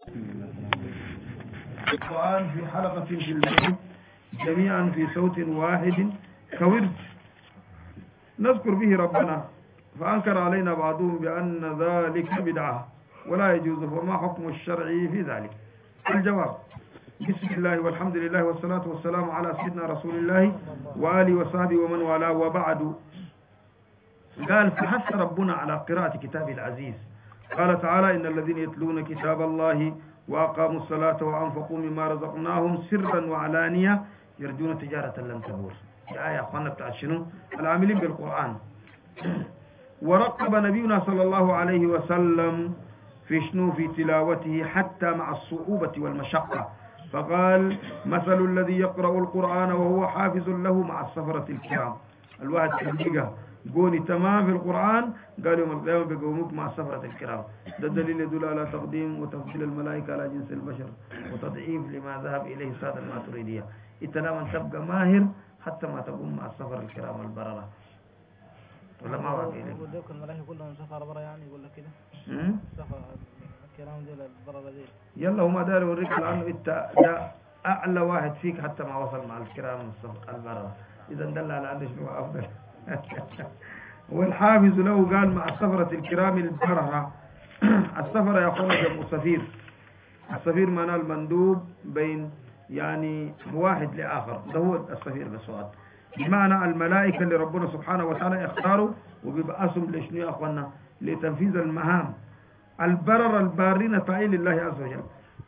القرآن في حلقة في البيت جميعا في صوت واحد كورد نذكر به ربنا، فأنكر علينا بعضهم بأن ذلك بدعة ولا يجوز، فما حكم الشرع في ذلك؟ الجواب: بسم الله والحمد لله والصلاة والسلام على سيدنا رسول الله وآله وصحبه ومن والاه، وبعد. قال: فحث ربنا على قراءة كتابه العزيز، قال تعالى: إن الذين يتلون كتاب الله وأقاموا الصلاة وأنفقوا مما رزقناهم سرا وعلانية يرجون تجارة لن تبور. آية أخوانا بتاعت شنو؟ العاملين بالقرآن. ورقب نبينا صلى الله عليه وسلم في شنو؟ في تلاوته حتى مع الصعوبة والمشقة، فقال: مثل الذي يقرأ القرآن وهو حافظ له مع السفرة الكرام. الواحد تلقى قوني تمام في القرآن، قال يوم القيامة بقومك مع السفرة الكرام. ده الدليل يدل على تقديم وتفضيل الملائكة على جنس البشر وتضعيف لما ذهب إليه سادة الماتريدية. انت لما تبقى ماهر حتى ما تقوم مع السفر الكرام البررة، ولا ما واقع إليه؟ ودوك الملائكة كلهم سفر برا، يعني يقول لك كده سفر الكرام دي البررة دي. يلا هما داري يوريك لأنه انت ده أعلى واحد فيك حتى ما وصل مع الكرام البررة، إذا دل على أنه شنو أفضل. والحافظ له قال مع السفرة الكرام البررة. السفرة يا أخوانا جمع سفير. السفير معناه المندوب بين يعني واحد لآخر، ده هو السفير بالسؤال. بمعنى الملائكة اللي ربنا سبحانه وتعالى يختاروا وبيبقاسهم لشنو يا أخوانا؟ لتنفيذ المهام. البرر البارين فاعل لله عز وجل.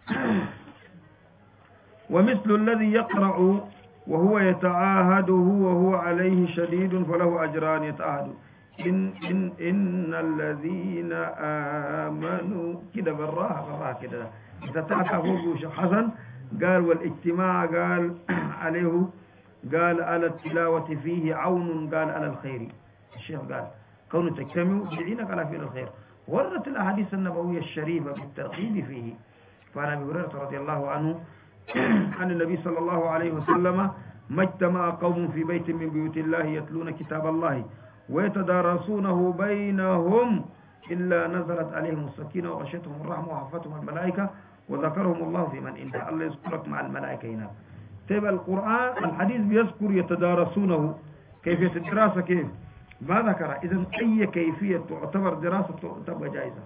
ومثل الذي يقرأ وهو يتعاهده وهو عليه شديد فله أجران يتعاهد. إن الذين آمنوا كده بالراحة كده إذا تعطى فوق حسن. قال: والاجتماع قال عليه، قال على التلاوة فيه عون، قال على الخير. الشيخ قال: كون تجتمعوا يعينك على فعل الخير. وردت الأحاديث النبوية الشريفة بالترغيب فيه. فعن أبي هريرة رضي الله عنه عن النبي صلى الله عليه وسلم: ما اجتمع قوم في بيت من بيوت الله يتلون كتاب الله ويتدارسونه بينهم إلا نزلت عليهم السكينة وغشيتهم الرحمة وحفتهم الملائكة وذكرهم الله في من عنده. الله يذكرك مع الملائكة هنا. تبقى القرآن الحديث بيذكر يتدارسونه، كيفية الدراسة كيف ما ذكر. إذن أي كيفية تعتبر دراسة تبقى جائزة،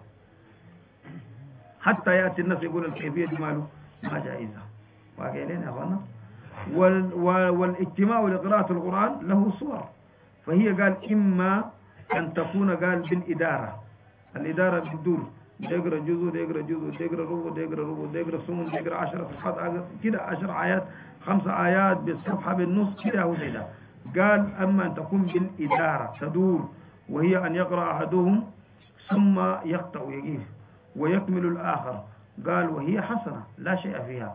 حتى يأتي الناس يقول الكيفية دي ماله ما جائزة. واقعين يا أخوانا. والاجتماع لقراءة القرآن له صور، فهي قال إما أن تكون قال بالإدارة. الإدارة بالدور، يقرأ جزء، يقرأ جزء، يقرأ ربع، يقرأ ربع، يقرأ سمن، يقرأ 10 صفحات كده، 10 آيات، 5 آيات بالصفحة بالنص كده هو زي ده. قال: أما أن تكون بالإدارة تدور، وهي أن يقرأ أحدهم ثم يقطع ويقيف ويكمل الآخر. قال: وهي حسنة لا شيء فيها.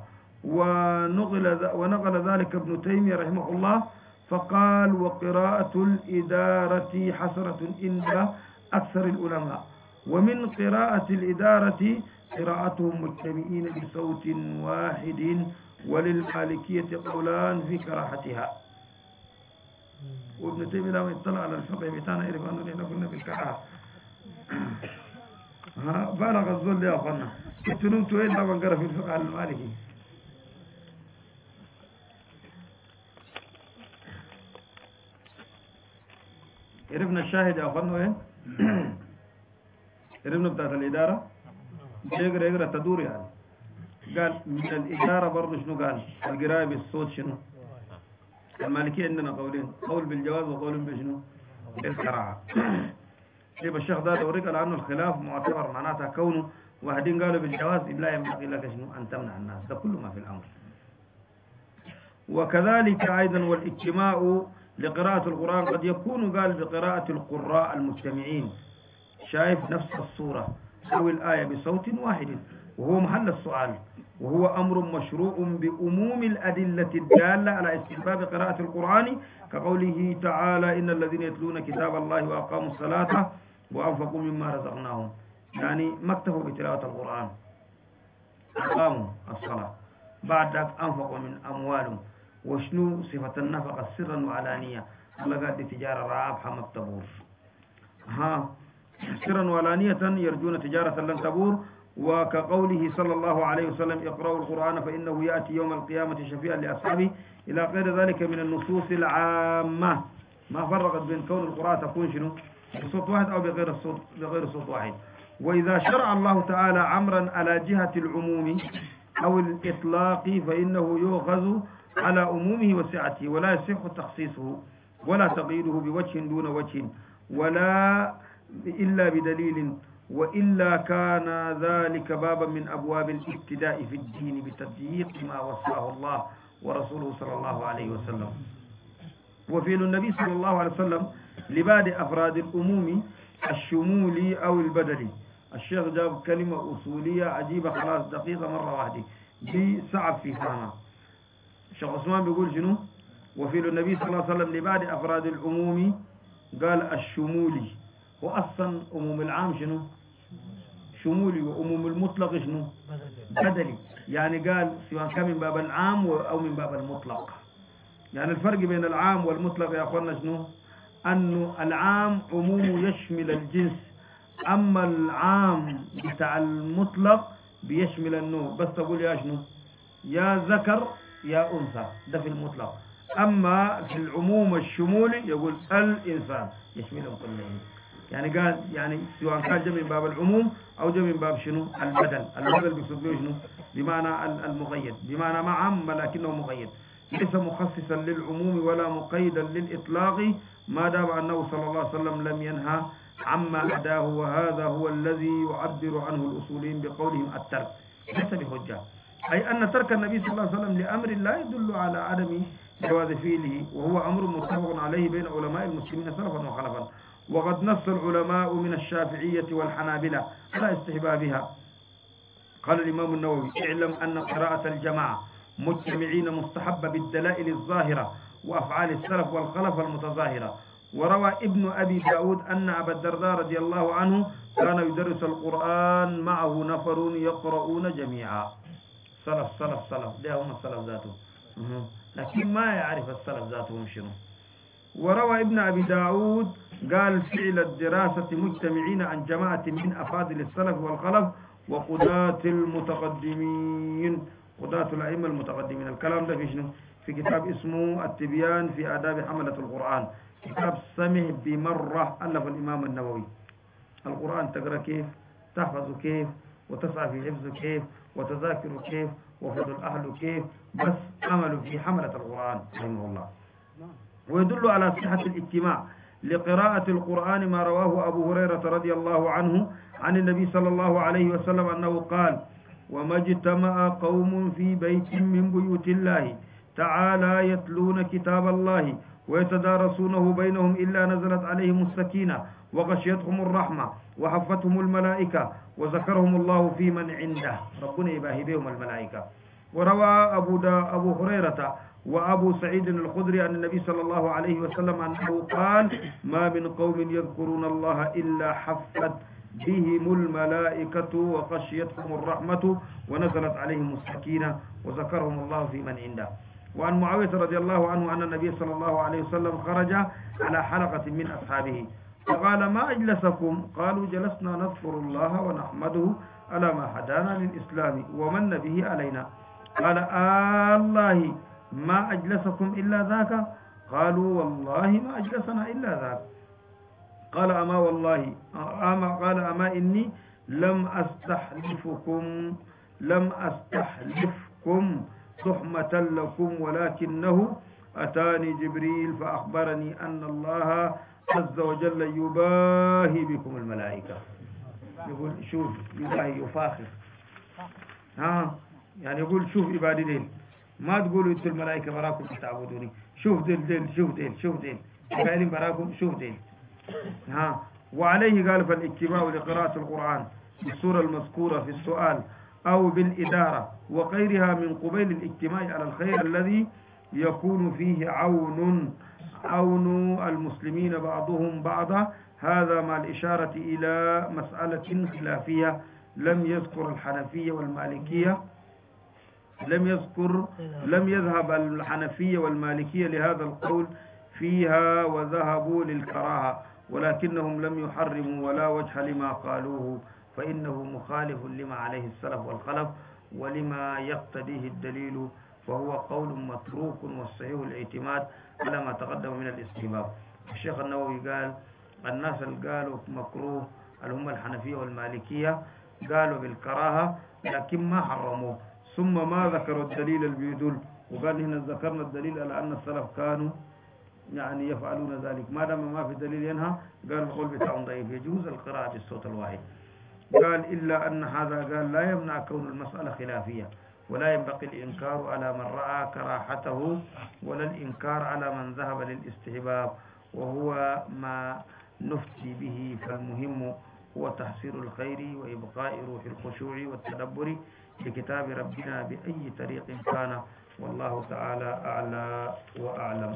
ونقل ذلك ابن تيمية رحمه الله فقال: وقراءة الإدارة حسنة عند أكثر العلماء، ومن قراءة الإدارة قراءتهم مجتمعين بصوت واحد، وللمالكية قولان في كراهتها. وابن تيمية لما يطلع على الفقه بتاعنا يعرف أنه نحن كنا بالكراهة. بالغ الظل يا أخوانا. اتنمتوا إيه لما نقرأ في الفقه المالكي. عرفنا الشاهد يا أخوانا وين؟ عرفنا بتاعت الإدارة يقرأ تدور يعني. قال من الإدارة برضو شنو؟ قال القراءة بالصوت شنو؟ المالكية عندنا قولين، قول بالجواز وقول بشنو؟ بالكراهة. يبقى الشيخ ده دوريك على أنه الخلاف معتبر، معناتها كونه واحدين قالوا بالجواز لا ينبغي لك شنو؟ أن تمنع الناس. ده كل ما في الأمر. وكذلك أيضا والاجتماع لقراءة القرآن قد يكون قال بقراءة القراء المجتمعين، شايف نفس الصورة أو الآية بصوت واحد، وهو محل السؤال، وهو أمر مشروع بأموم الأدلة الدالة على استحباب قراءة القرآن، كقوله تعالى: إن الذين يتلون كتاب الله وأقاموا الصلاة وأنفقوا مما رزقناهم. يعني ما اكتفوا بتلاوة القرآن، أقاموا الصلاة، بعد ذلك أنفقوا من أموالهم. وشنو صفة النفقة؟ سرا وعلانية. الله قال دي تجارة رابحة ما بتبور. سرا وعلانية يرجون تجارة لن تبور. وكقوله صلى الله عليه وسلم اقرأوا القرآن فإنه يأتي يوم القيامة شفيعا لأصحابه إلى غير ذلك من النصوص العامة. ما فرقت بين كون القرآن تكون شنو بصوت واحد أو بغير صوت واحد. وإذا شرع الله تعالى أمرا على جهة العموم أو الإطلاق فإنه يؤخذ على عمومه وسعته ولا يصح تخصيصه ولا تقييده بوجه دون وجه ولا إلا بدليل، وإلا كان ذلك بابا من أبواب الابتداء في الدين بتضييق ما وصاه الله ورسوله صلى الله عليه وسلم. وفعل النبي صلى الله عليه وسلم لبعض أفراد الأموم الشمولي أو البدلي. الشيخ جاب كلمة أصولية عجيبة خلاص دقيقة مرة واحدة بصعب في فهمها. الشيخ عثمان بيقول شنو؟ وفعل النبي صلى الله عليه وسلم لبعض أفراد الأموم قال الشمولي، وأصلا أموم العام شنو؟ شمولي، وأموم المطلق شنو؟ بدلي. يعني قال سواء كان من باب العام أو من باب المطلق. يعني الفرق بين العام والمطلق يا أخوانا شنو؟ أنه العام عموم يشمل الجنس، أما العام بتاع المطلق بيشمل النوع. بس تقول يا شنو؟ يا ذكر يا أنثى، ده في المطلق. أما في العموم الشمولي يقول الإنسان يشملهم كلهم. يعني قال يعني سواء كان جاء من باب العموم أو جاء من باب شنو؟ البدل. البدل بيقصد به شنو؟ بمعنى المقيد، بمعنى ما عام لكنه مقيد، ليس مخصصا للعموم ولا مقيدا للإطلاق ما دام أنه صلى الله عليه وسلم لم ينهى عما أداه. وهذا هو الذي يعبر عنه الأصوليين بقولهم الترك ليس بحجة، أي أن ترك النبي صلى الله عليه وسلم لأمر لا يدل على عدم جواز فعله، وهو أمر متفق عليه بين علماء المسلمين سلفا وخلفا. وقد نص العلماء من الشافعية والحنابلة على استحبابها. قال الإمام النووي اعلم أن قراءة الجماعة مجتمعين مستحبة بالدلائل الظاهرة وأفعال السلف والخلف المتظاهرة. وروى ابن أبي داود أن أبا الدرداء رضي الله عنه كان يدرس القرآن معه نفر يقرؤون جميعا. سلف ده هم السلف ذاته، لكن ما يعرف السلف ذاتهم شنو. وروى ابن أبي داود قال فعل الدراسة مجتمعين عن جماعة من أفاضل السلف والخلف وقضاة المتقدمين، قضاة الأئمة المتقدمين. الكلام ده في شنو؟ في كتاب اسمه التبيان في آداب حملة القرآن، كتاب سمح بمرة ألف الإمام النووي. القرآن تقرأ كيف، تحفظ كيف، وتسعى في حفظه كيف، وتذاكر كيف، وفضل أهله كيف، بس عملوا في حملة القرآن رحمه الله. ويدل على صحة الاجتماع لقراءة القرآن ما رواه أبو هريرة رضي الله عنه عن النبي صلى الله عليه وسلم أنه قال وما اجتمع قوم في بيت من بيوت الله تعالى يتلون كتاب الله ويتدارسونه بينهم إلا نزلت عليهم السكينة وغشيتهم الرحمة وحفتهم الملائكة وذكرهم الله في من عنده. ربنا يباهي بهم الملائكة. وروى أبو هريرة وأبو سعيد الخدري عن النبي صلى الله عليه وسلم أنه قال ما من قوم يذكرون الله إلا حفت بهم الملائكة وغشيتهم الرحمة ونزلت عليهم السكينة وذكرهم الله في من عنده. وعن معاوية رضي الله عنه أن النبي صلى الله عليه وسلم خرج على حلقة من أصحابه فقال ما أجلسكم؟ قالوا جلسنا نذكر الله ونحمده على ما هدانا للإسلام ومن به علينا. قال الله ما أجلسكم إلا ذاك؟ قالوا والله ما أجلسنا إلا ذاك. قال أما والله قال أما إني لم أستحلفكم تحمة لكم ولكنه أتاني جبريل فأخبرني أن الله عز وجل يباهي بكم الملائكة. يقول شوف يباهي يفاخر، يعني يقول شوف عبادي ديل، ما تقولوا انتوا الملائكة براكم تعبدوني، شوف ديل شوف ديل قايلين براكم شوف ديل. وعليه قال فالاتباع لقراءة القرآن بالسورة المذكورة في السؤال أو بالإدارة وغيرها من قبيل الاجتماع على الخير الذي يكون فيه عون المسلمين بعضهم بعضا. هذا مع الإشارة إلى مسألة خلافية لم يذكر الحنفية والمالكية لم يذهب الحنفية والمالكية لهذا القول فيها وذهبوا للكراهة، ولكنهم لم يحرموا ولا وجه لما قالوه فإنه مخالف لما عليه السلف والخلف ولما يقتضيه الدليل، فهو قول متروك والصحيح الاعتماد على ما تقدم من الاستحباب. الشيخ النووي قال الناس اللي قالوا مكروه اللي هم الحنفية والمالكية قالوا بالكراهة لكن ما حرموه، ثم ما ذكروا الدليل اللي بيدل، وقال هنا ذكرنا الدليل على أن السلف كانوا يعني يفعلون ذلك، ما دام ما في دليل ينهى قال القول بتاعهم ضعيف، يجوز القراءة بالصوت الواحد. قال إلا أن هذا قال لا يمنع كون المسألة خلافية، ولا ينبغي الإنكار على من رأى كراحته ولا الإنكار على من ذهب للاستحباب، وهو ما نفتي به. فالمهم هو تحصيل الخير وإبقاء روح الخشوع والتدبر لكتاب ربنا بأي طريق كان، والله تعالى أعلى وأعلم.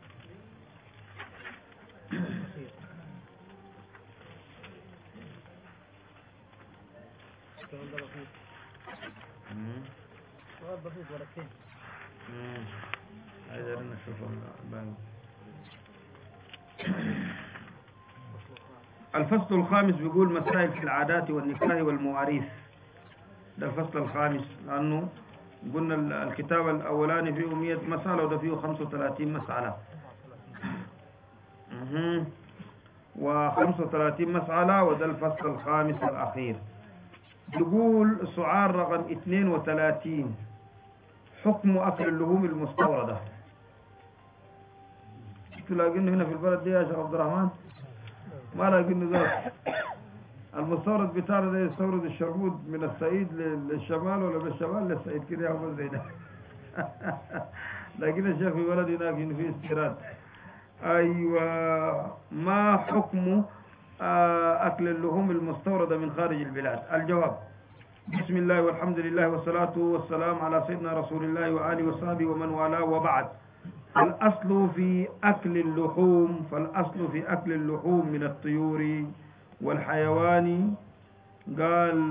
سؤال بسيط ولكن عايز نشوف الفصل الخامس بيقول مسائل في العادات والنكاح والمواريث. ده الفصل الخامس، لأنه قلنا الكتاب الأولاني فيه 100 مسألة وده فيه 35 مسألة، و35 مسألة، وده الفصل الخامس الأخير. يقول سؤال رقم 32 حكم أكل اللحوم المستوردة. تلاقينه هنا في البلد دي يا شيخ عبد الرحمن؟ ما لاقينه ذلك. المستورد بتاعنا ده يستورد الشرمود من الصعيد للشمال ولا من الشمال للصعيد كده يعمل زي ده. لكن الشيخ في بلد هناك في استيراد. أيوة، ما حكم أكل اللحوم المستوردة من خارج البلاد؟ الجواب: بسم الله والحمد لله والصلاة والسلام على سيدنا رسول الله وآله وصحبه ومن والاه، وبعد. الأصل في أكل اللحوم من الطيور والحيوان، قال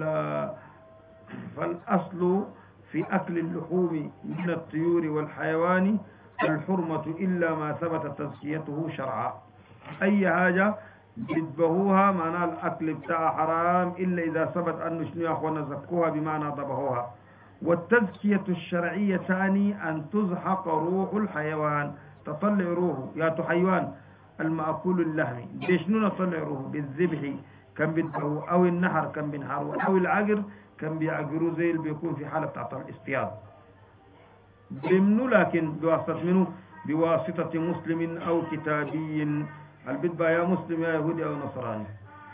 فالأصل في أكل اللحوم من الطيور والحيوان الحرمة إلا ما ثبت تزكيته شرعا. أي حاجة بيذبحوها معناها الأكل بتاعها حرام إلا إذا ثبت أنه شنو يا أخوانا زكوها بمعنى ذبحوها. والتزكية الشرعية تعني أن تزحق روح الحيوان، تطلع روحه يا حيوان المأكول اللحم. بشنو نطلع روحه؟ بالذبح كان بيذبحوه، أو النحر كان بينحروه، أو العقر كان بيعقروه زي اللي بيكون في حالة بتاعت الاصطياد. بمنو؟ لكن بواسطة منه؟ بواسطة مسلم أو كتابي. البدبة يا مسلم يا يهودي أو نصراني.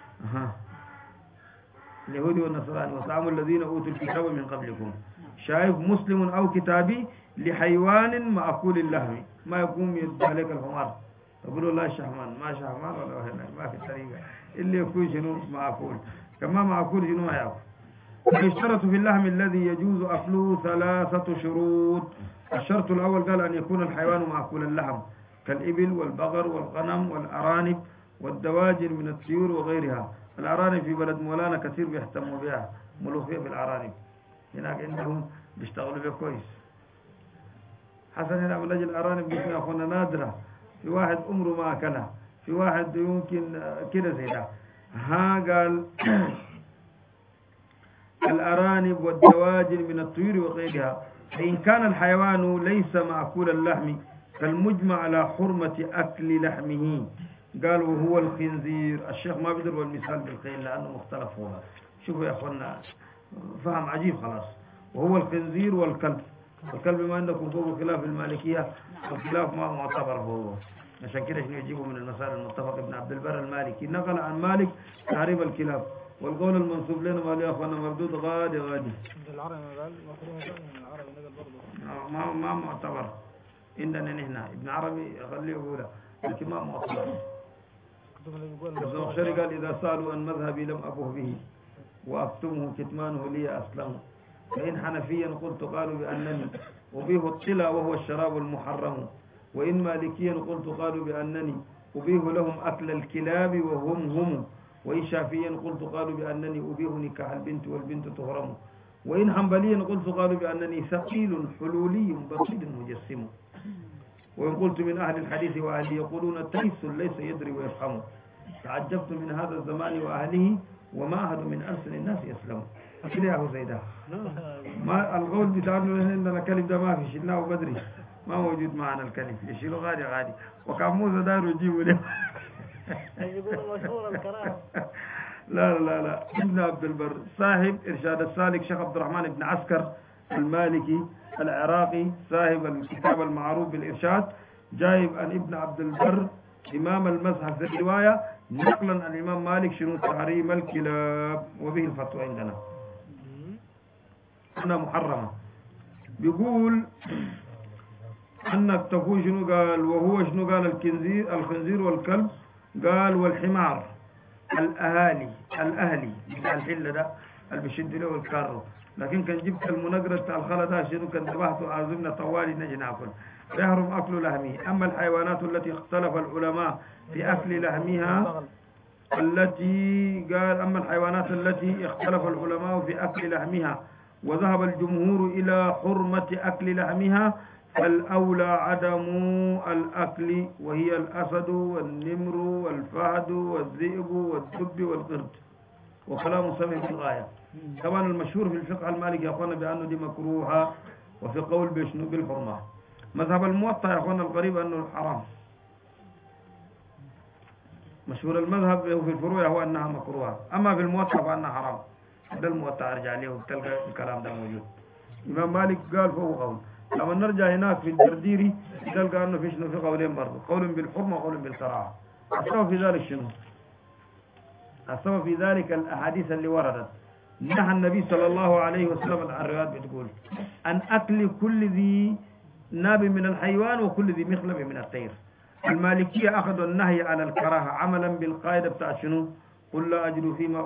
اليهودي والنصراني وطعام الذين أوتوا الكتاب من قبلكم. شايف؟ مسلم أو كتابي لحيوان مأكول اللحم، ما يقوم يدب عليك الحمار تقول لا شحمان، ما شحمان ولا ما في طريقة اللي يكون شنو مأكول، كما مأكول شنو ما يأكل. يشترط في اللحم الذي يجوز أكله 3 شروط. الشرط الأول قال أن يكون الحيوان مأكول اللحم كالإبل والبقر والغنم والأرانب والدواجن من الطيور وغيرها. الأرانب في بلد مولانا كثير بيهتموا بها، ملوخية في الأرانب هناك عندهم بيشتغلوا بها كويس. حسن هنا من أجل الأرانب بيكون أخونا نادرة، في واحد عمره ما أكلها، في واحد يمكن كده زي ده. قال الأرانب والدواجن من الطيور وغيرها. فإن كان الحيوان ليس مأكول اللحم فالمجمع على حرمة أكل لحمه. قال وهو الخنزير. الشيخ ما بيضرب المثال بالخيل لأنه مختلف هو. شوفوا يا أخوانا فهم عجيب خلاص. وهو الخنزير والكلب. الكلب ما عندكم فوق خلاف المالكية، الخلاف ما معتبر هو، عشان كده شنو يجيبوا من المسائل المتفق. ابن عبد البر المالكي نقل عن مالك تعريف الكلاب، والقول المنسوب لنا مال يا أخوانا مردود غادي. ما معتبر عندنا نحن. ابن عربي خليه يقولها لكن ما معتبر. الزمخشري قال إذا سألوا عن مذهبي لم أبه به وأكتمه كتمانه لي أسلم. فإن حنفيا قلت قالوا بأنني أبيه الطلا وهو الشراب المحرم. وإن مالكيا قلت قالوا بأنني أبيه لهم أكل الكلاب وهم. وإن شافيا قلت قالوا بأنني أبيه نكاح البنت والبنت تهرم. وإن حنبليا قلت قالوا بأنني ثقيل حلولي بسيط مجسم. وإن قلت من أهل الحديث وأهلي يقولون تيس ليس يدري ويفهم. تعجبت من هذا الزمان وأهله وما أحد من ألسن الناس يسلم أكيد يا أبو زيدا ما القول بتاعنا عندنا كلب ده ما في شلناه بدري ما موجود معنا الكلب يشيله غادي غادي وكان موسى داير يجيبه له يقولون مشهور الكلام. لا ابن عبد البر صاحب إرشاد السالك شيخ عبد الرحمن بن عسكر المالكي العراقي صاحب الكتاب المعروف بالإرشاد جايب عن ابن عبد البر إمام المذهب في الرواية نقلا عن الإمام مالك شنو تحريم الكلاب وبه الفتوى عندنا أنها محرمة. بيقول أنك تكون شنو قال وهو شنو قال الخنزير والكلب قال والحمار الأهلي بتاع الحلة ده اللي بيشد له الكارو لكن كان جبت المنقرة بتاع الخلا ده شنو كان ذبحته عازمنا طوالي نجي ناكل يحرم أكل لحمه. أما الحيوانات التي اختلف العلماء في أكل لحمها أما الحيوانات التي اختلف العلماء في أكل لحمها وذهب الجمهور إلى حرمة أكل لحمها فالأولى عدم الأكل وهي الأسد والنمر والفهد والذئب والدب والقرد وكلام سمع بالغاية. طبعا المشهور في الفقه المالكي يا أخوانا بأنه دي مكروهة وفي قول بشنو بالحرمة. مذهب الموطأ يا أخوانا القريب أنه حرام. مشهور المذهب في الفروع هو أنها مكروهة أما في الموطأ فأنها حرام. ده الموطأ أرجع عليه وتلقى الكلام ده موجود. الإمام مالك قال فهو قول. لما نرجع هناك في الجرديري تلقى أنه في شنو في قولين برضه قول بالحرمة وقول بالكراهة. السبب في ذلك شنو؟ السبب في ذلك الأحاديث اللي وردت نهى النبي صلى الله عليه وسلم عن الروايات بتقول أن أكل كل ذي ناب من الحيوان وكل ذي مخلب من الطير. المالكية أخذوا النهي على الكراهة عملا بالقاعدة بتاع شنو؟ قل لا أجد فيما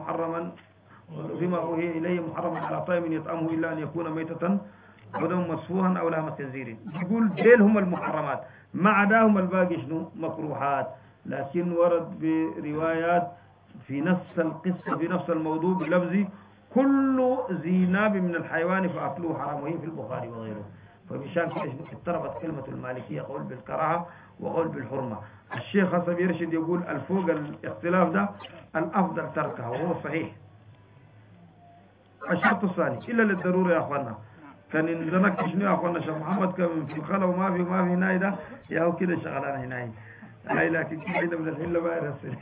أوحي إليه محرما على طيب يطعمه إلا أن يكون ميتة أو دم مسفوحا أو لحم خنزير. يقول ديل هم المحرمات ما عداهم الباقي شنو؟ مكروهات. لكن ورد بروايات في نفس القصة في نفس الموضوع بلفظ كل ذي ناب من الحيوان فأكله حرام وهي في البخاري وغيره. فبشان كده اضطربت كلمة المالكية قول بالكراهة وقول بالحرمة. الشيخ حسن يرشد يقول الفوق الاختلاف ده الأفضل تركها وهو صحيح. الشرط الثاني إلا للضرورة يا أخوانا كان عندنا شنو يا أخوانا شيخ محمد كان في الخلا وما في هناي ده يا هو كده شغلان هناي هاي لكن كده من الحلة ما يرسل.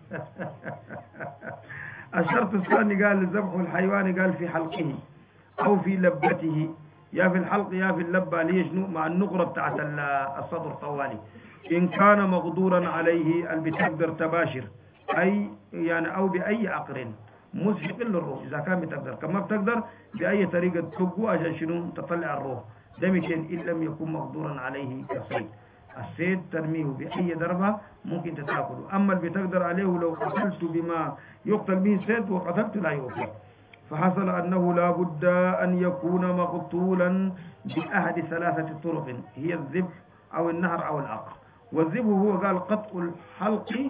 الشرط الثاني قال ذبح الحيوان قال في حلقه أو في لبته يا في الحلق يا في اللبة ليش مع النقرة بتاعت الصدر طوالي إن كان مقدورا عليه البتقدر تباشر أي يعني أو بأي عقر مسحق للروح إذا كان بتقدر كما بتقدر بأي طريقة تبقوا عشان شنو تطلع الروح ده مشان إن لم يكن مقدورا عليه كصيد. الصيد ترميه بأي ضربة ممكن تتاكله. أما اللي بتقدر عليه لو قتلت بما يقتل به الصيد وقتلت لا يقتل. فحصل أنه لا بد أن يكون مقتولا بأحد ثلاثة طرق هي الذبح أو النهر أو العقر. والذبح هو قال قطع الحلق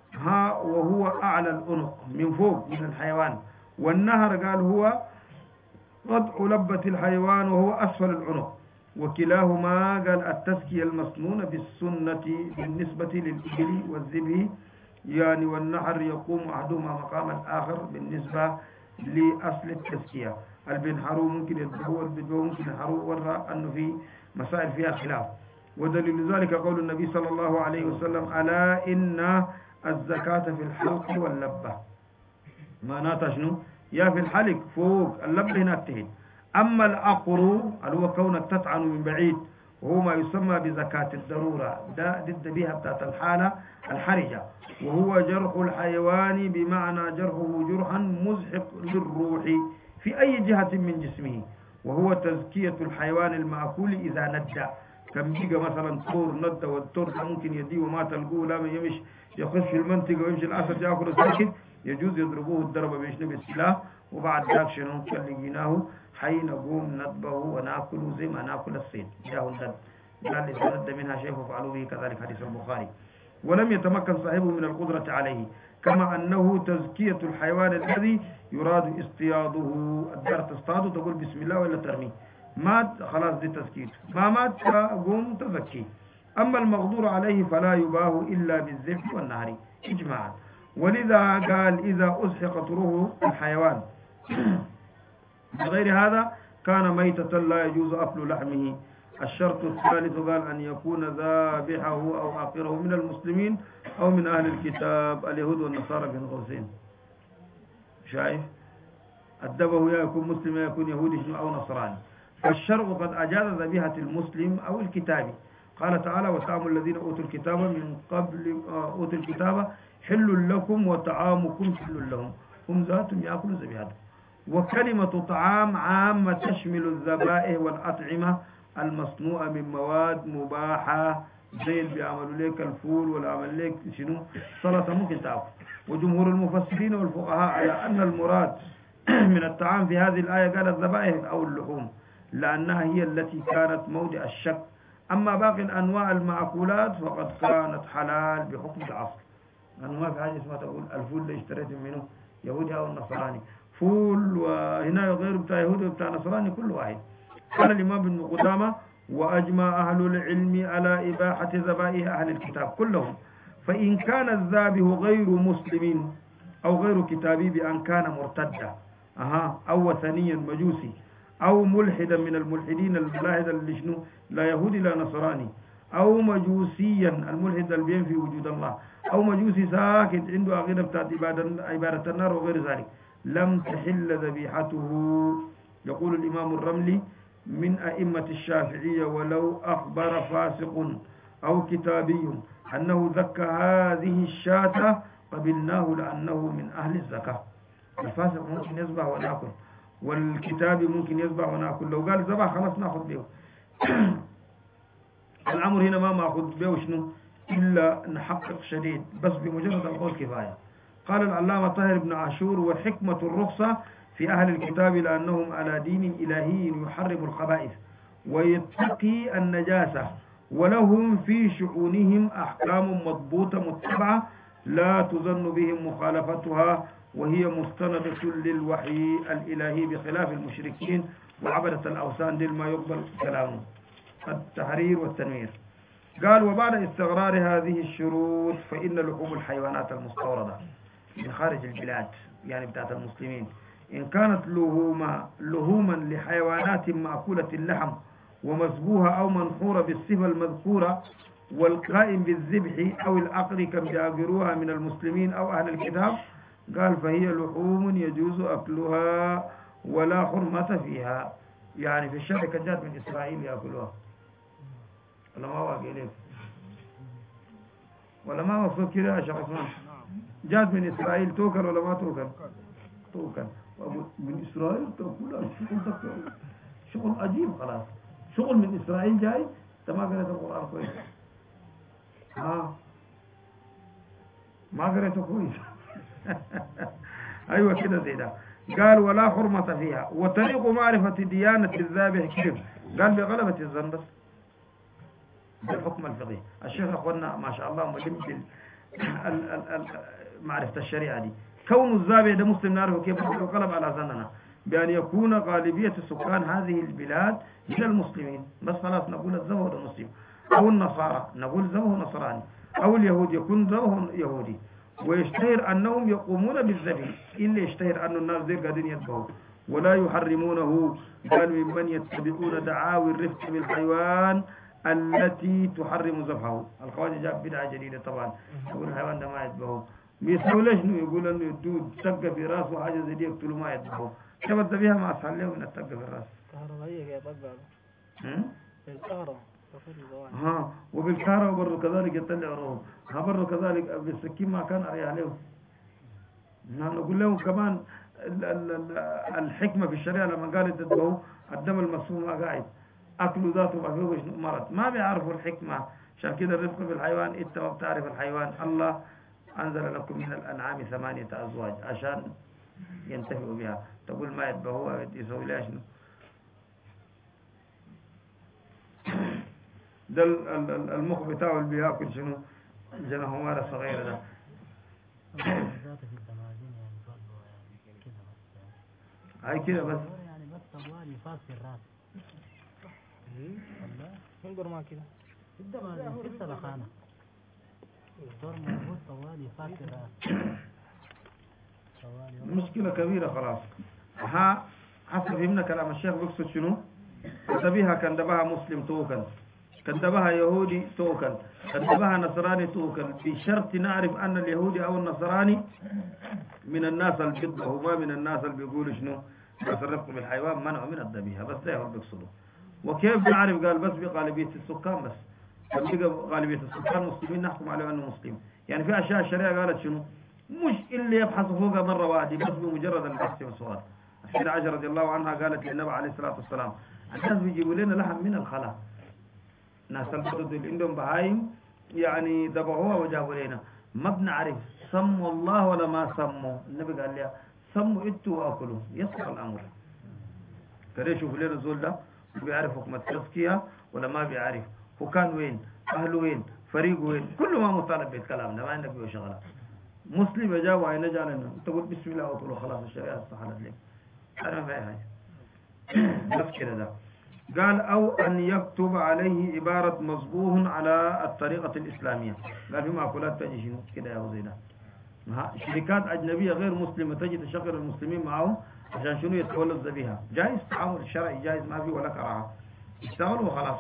وهو أعلى العنق من فوق من الحيوان. والنهر قال هو قطع لبة الحيوان وهو أسفل العنق. وكلاهما قال التزكية المسنونة بالسنة بالنسبة للإبل والذبح يعني والنحر يقوم أحدهما مقام الآخر بالنسبة لأصل التزكية. البنحرو ممكن يذبحوه والبدو ممكن ينحروه ورى أنه في مسائل فيها خلاف. ودليل ذلك قول النبي صلى الله عليه وسلم ألا إن الزكاة في الحلق واللبة. معناتها شنو؟ يا في الحلق فوق اللبة هناك تهد. أما العقر اللي هو كونك تطعن من بعيد وهو ما يسمى بزكاة الضرورة ده ضد بها بتاعت الحالة الحرجة وهو جرح الحيوان بمعنى جرحه جرحا مزحق للروح في أي جهة من جسمه وهو تزكية الحيوان المأكول إذا ندى. كم بيجا مثلا طور ندى والطور ممكن يديه وما تلقوه لا يمش يخش في المنطقة ويمشي الأسد يأكل ساكت يجوز يضربوه الضربة بيشنو بالسلاح وبعد ذاك شنو لقيناه حي نقوم نطبه وناكله زي ما ناكل الصيد جاءه الندب قال إذا ند منها شيء فافعلوا به كذلك حديث البخاري. ولم يتمكن صاحبه من القدرة عليه كما أنه تزكية الحيوان الذي يراد اصطياده. الدار تصطاده تقول بسم الله ولا ترميه مات خلاص دي تزكيته ما مات قوم تزكيه. أما المقدور عليه فلا يباه إلا بالذبح والنهر إجماعا. ولذا قال إذا أسحقت روح الحيوان بغير هذا كان ميتة لا يجوز أكل لحمه. الشرط الثالث قال أن يكون ذابحه أو عاقره من المسلمين أو من أهل الكتاب اليهود والنصارى بن قوسين. شايف أدبه يا يكون مسلم يا يكون يهودي أو نصراني. فالشرع قد أجاز ذبيحة المسلم أو الكتابي. قال تعالى وطعام الذين أوتوا الكتاب من قبل أوتوا الكتاب حل لكم وطعامكم حل لهم هم ذاتهم يأكلوا ذبيحته. وكلمة طعام عامة تشمل الذبائح والأطعمة المصنوعة من مواد مباحة زي اللي بيعملوا لك الفول ولا عمل لك شنو سلطة ممكن تأكل. وجمهور المفسرين والفقهاء على أن المراد من الطعام في هذه الآية قال الذبائح أو اللحوم لأنها هي التي كانت موضع الشك. أما باقي الأنواع المأكولات فقد كانت حلال بحكم العصر. أنواع في حاجة اسمها تقول الفول اللي اشتريته منه يهودي أو النصراني فول وهنا غير بتاع يهودي وبتاع نصراني كل واحد. قال الإمام ابن قدامة وأجمع أهل العلم على إباحة ذبائح أهل الكتاب كلهم. فإن كان الذابح غير مسلم أو غير كتابي بأن كان مرتدا أو وثنيا مجوسي أو ملحدا من الملحدين الملاحد اللي شنو لا يهودي لا نصراني أو مجوسيا الملحد اللي بينفي وجود الله أو مجوسي ساكت عنده عقيدة بتاعت عبادة النار وغير ذلك لم تحل ذبيحته. يقول الإمام الرملي من أئمة الشافعية ولو أخبر فاسق أو كتابي أنه ذكى هذه الشاة قبلناه لأنه من أهل الزكاة. الفاسق ممكن يذبح ونأكل والكتابي ممكن يذبح ونأكل. لو قال ذبح خلاص نأخذ به. الأمر هنا ما مأخذ به شنو إلا نحقق شديد بس بمجرد القول كفاية. قال العلامة طاهر بن عاشور وحكمة الرخصة في أهل الكتاب لأنهم على دين إلهي يحرم الخبائث ويتقي النجاسة ولهم في شؤونهم أحكام مضبوطة متبعة لا تظن بهم مخالفتها وهي مستندة للوحي الإلهي بخلاف المشركين وعبدة الأوثان دل ما يقبل كلامه. التحرير والتنوير. قال وبعد استقرار هذه الشروط فإن لحوم الحيوانات المستوردة من خارج البلاد يعني بتاعت المسلمين إن كانت لهوما لحيوانات مأكولة اللحم ومذبوحة أو منحورة بالصفة المذكورة والقائم بالذبح أو العقل كم يأجروها من المسلمين أو أهل الكتاب قال فهي لحوم يجوز أكلها ولا حرمة فيها. يعني في الشركة جات من إسرائيل يأكلوها ولا ما واقع إليك ولا ما وصل كده يا شيخ عثمان جات من إسرائيل توكل ولا ما توكل توكل من إسرائيل تأكلها شغل عجيب خلاص شغل من إسرائيل جاي أنت ما قرأت القرآن كويس ما قرأته كويس أيوة كده زي ده. قال ولا حرمة فيها. وطريق معرفة ديانة الذابح كيف قال بغلبة الظن بس بالحكم الفقهي. الشيخ أخوانا ما شاء الله ملم معرفة الشريعة دي كون الذابح ده مسلم نعرفه كيف يقلب على ظننا بأن يكون غالبية سكان هذه البلاد من المسلمين بس خلاص نقول الذبح ده مسلم أو النصارى نقول ذبح نصراني أو اليهود يكون ذبح يهودي ويشتهر أنهم يقومون بالذبح إلا يشتهر أن الناس ذي قاعدين يذبحوا ولا يحرمونه. قال ممن يتبعون دعاوي الرفق بالحيوان التي تحرم ذبحه. الخواجة جاب بدعة جديدة طبعا يقول الحيوان ده ما يذبحه بيسوي ليش يقول انه يدود تقى في راسه حاجه زي دي يقتلوا ما يذبحه كيف تبيها ما اسهل له من التقى في الراس كهربائيه يا طقه الكهرباء وبالكهرباء برضه كذلك يطلع روح برضه كذلك بالسكين ما كان اريح له. نقول لهم كمان الحكمه في الشريعه لما قالت تذبحوا الدم المسفوح ما قاعد اكله ذاته ما فيه مرض ما بيعرفوا الحكمه. عشان كده الرفق بالحيوان انت ما بتعرف الحيوان الله أنزل لكم من الأنعام 8 أزواج عشان ينتفعوا بها. تقول ما يذبحوها يسوي لها شنو ده المخ بتاعه اللي بياكل شنو جناحه صغيرة ده هاي كده بس يعني بس طوالي فاس في الراس انظر ما كده الدماغ في السلخانة مشكلة كبيرة خلاص. ها حسب فهمنا كلام الشيخ بيقصد شنو؟ كذبها كذبها مسلم توكل، كذبها يهودي توكل، كذبها نصراني توكل، بشرط نعرف أن اليهودي أو النصراني من الناس الجد وما من الناس اللي بيقولوا شنو بس الرفق بالحيوان منع من الذبيحة، بس ده هو بيقصده. وكيف بنعرف؟ قال بس بغالبية السكان، بس بقى غالبية السكان مسلمين نحكم عليه أنه مسلم. يعني في أشياء الشريعة قالت شنو مش اللي يبحث فوقها مرة واحدة بس بمجرد البحث والسؤال. السيدة عائشة رضي الله عنها قالت للنبي عليه الصلاة والسلام الناس بيجيبوا لنا لحم من الخلا، ناس البدو اللي عندهم بهايم يعني ذبحوها وجابوا لنا، ما بنعرف سموا الله ولا ما سموا. النبي قال لها سموا انتوا واكلوا يصح الامر. كده شوفوا لنا الزول ده بيعرف حكم التزكية ولا ما بيعرف، هو كان وين، اهله وين، فريقه وين، كله ما مطالب بالكلام ده، ما عندك بيه شغله. مسلم يجاوب وعين جعلنا تقول بسم الله وكله خلاص الشريعه استحلت لك، انا ما في حاجه بس كده ده. قال أو أن يكتب عليه عبارة مصبوح على الطريقة الإسلامية. قال في مأكولات تجي شنو كده يا وزيدا، شركات أجنبية غير مسلمة تجي تشغل المسلمين معهم عشان شنو يتولوا الذبيحة، جائز تعامل شرعي جائز ما في ولا كراهة، اشتغلوا وخلاص.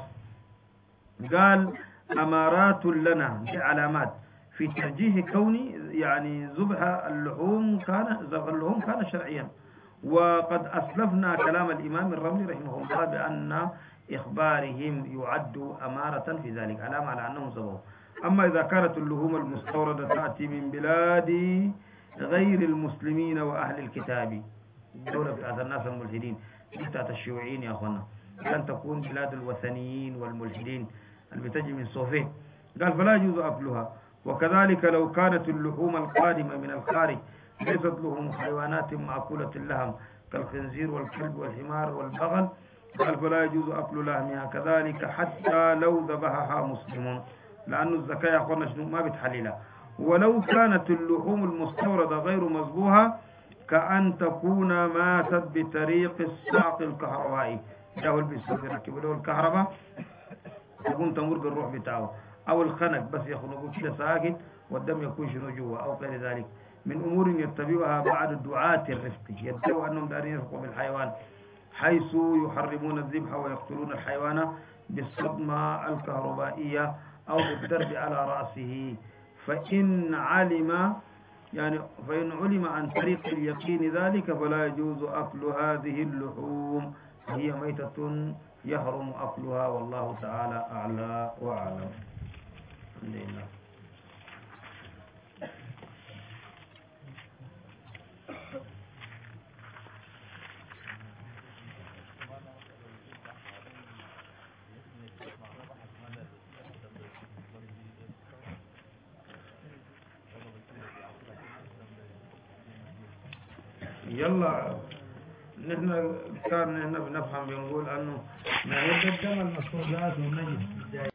قال أمارات لنا بعلامات في ترجيح كوني يعني ذبح اللحوم كان شرعيا. وقد أسلفنا كلام الإمام الرملي رحمه الله بأن إخبارهم يعد أمارة في ذلك، علامة على أنهم ذبحوا. أما إذا كانت اللحوم المستوردة تأتي من بلاد غير المسلمين وأهل الكتاب، الدولة بتاعت الناس الملحدين بتاعت الشيوعيين يا أخوانا، كان تكون بلاد الوثنيين والملحدين اللي بتجي من صوفيه، قال فلا يجوز أكلها. وكذلك لو كانت اللحوم القادمة من الخارج ليست لهم حيوانات مأكولة اللحم كالخنزير والكلب والحمار والبغل، قال فلا يجوز أكل لحمها كذلك حتى لو ذبحها مسلمون، لأن الزكاة يقولنا شنو ما بتحللها. ولو كانت اللحوم المستوردة غير مذبوحة كأن تكون ماتت بطريق الساق الكهربائي، جاءوا البسوط يركبوا له الكهرباء تكون تمر بالروح بتاعه، أو الخنق بس يخنقوا كده ساكت والدم يكون شنو جوا أو غير ذلك من أمور يتبعها بعض دعاة الرفق، يدعوا أنهم دارين يرفقوا بالحيوان، حيث يحرمون الذبح ويقتلون الحيوان بالصدمة الكهربائية أو بالضرب على رأسه. فإن علم عن طريق اليقين ذلك فلا يجوز أكل هذه اللحوم، هي ميتة يحرم أكلها، والله تعالى أعلى وأعلم. الحمد لله. يلا نحن بنفهم بنقول انه ما يقدم المسؤولات والنجس